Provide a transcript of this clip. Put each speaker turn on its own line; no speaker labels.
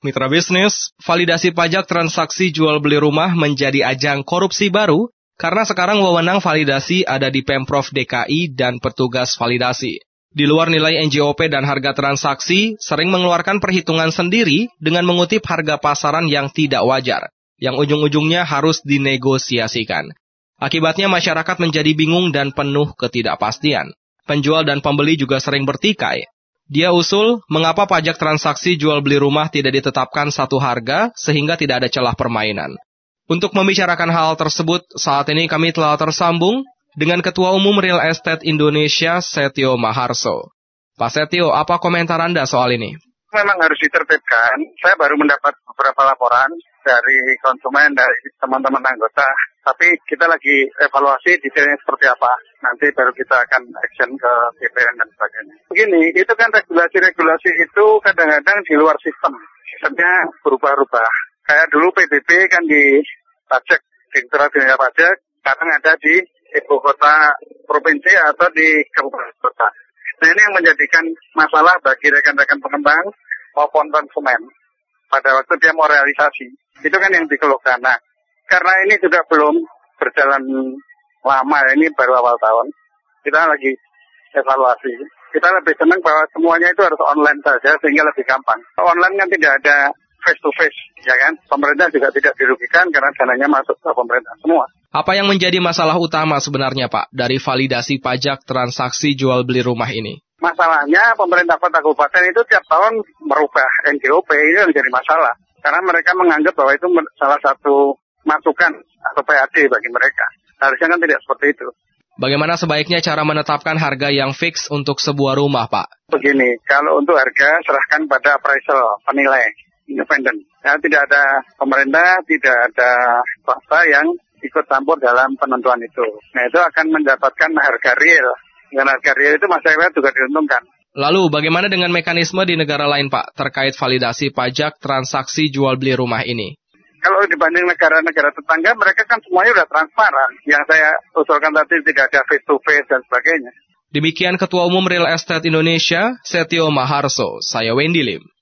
Mitra bisnis, validasi pajak transaksi jual beli rumah menjadi ajang korupsi baru karena sekarang wewenang validasi ada di Pemprov DKI dan petugas validasi. Di luar nilai NJOP dan harga transaksi, sering mengeluarkan perhitungan sendiri dengan mengutip harga pasaran yang tidak wajar, yang ujung-ujungnya harus dinegosiasikan. Akibatnya masyarakat menjadi bingung dan penuh ketidakpastian. Penjual dan pembeli juga sering bertikai. Dia usul, mengapa pajak transaksi jual beli rumah tidak ditetapkan satu harga sehingga tidak ada celah permainan. Untuk membicarakan hal tersebut, saat ini kami telah tersambung dengan Ketua Umum Real Estate Indonesia, Setio Maharso. Pak Setio, apa komentar Anda soal ini?
Memang harus ditertibkan. Saya baru mendapat beberapa laporan dari konsumen, dari teman-teman anggota. Tapi kita lagi evaluasi detailnya seperti apa. Nanti baru kita akan action ke DPR dan sebagainya. Begini, itu kan regulasi-regulasi itu kadang-kadang di luar sistem. Sistemnya berubah-ubah. Kayak dulu PBB kan di pajak, Direktorat Jenderal Pajak, sekarang ada di ibu kota provinsi atau di kabupaten kota. Nah, ini yang menjadikan masalah bagi rekan-rekan pengembang maupun konsumen pada waktu dia mau realisasi. Itu kan yang dikeluhkan. Nah, karena ini juga belum berjalan lama, ini baru awal tahun, kita lagi evaluasi. Kita lebih senang bahwa semuanya itu harus online saja sehingga lebih gampang. Online kan tidak ada face to face, ya kan? Pemerintah juga tidak dirugikan karena dananya masuk ke pemerintah semua.
Apa yang menjadi masalah utama sebenarnya, Pak, dari validasi pajak transaksi jual beli rumah ini?
Masalahnya pemerintah kota kabupaten itu tiap tahun merubah NJOP, ini yang jadi masalah. Karena mereka menganggap bahwa itu salah satu masukan atau PAD bagi mereka. Harusnya kan tidak seperti itu.
Bagaimana sebaiknya cara menetapkan harga yang fix untuk sebuah rumah, Pak?
Begini, kalau untuk harga serahkan pada appraisal, penilai, independen. Ya, tidak ada pemerintah, tidak ada swasta yang ikut campur dalam penentuan itu. Nah, itu akan mendapatkan harga real. Dengan harga real itu masyarakat juga diuntungkan.
Lalu, bagaimana dengan mekanisme di negara lain, Pak, terkait validasi pajak transaksi jual beli rumah ini?
Kalau dibanding negara-negara tetangga, mereka kan semuanya sudah transparan. Yang saya usulkan tadi tidak ada face-to-face dan sebagainya.
Demikian Ketua Umum Real Estate Indonesia, Setio Maharso. Saya Wendy Lim.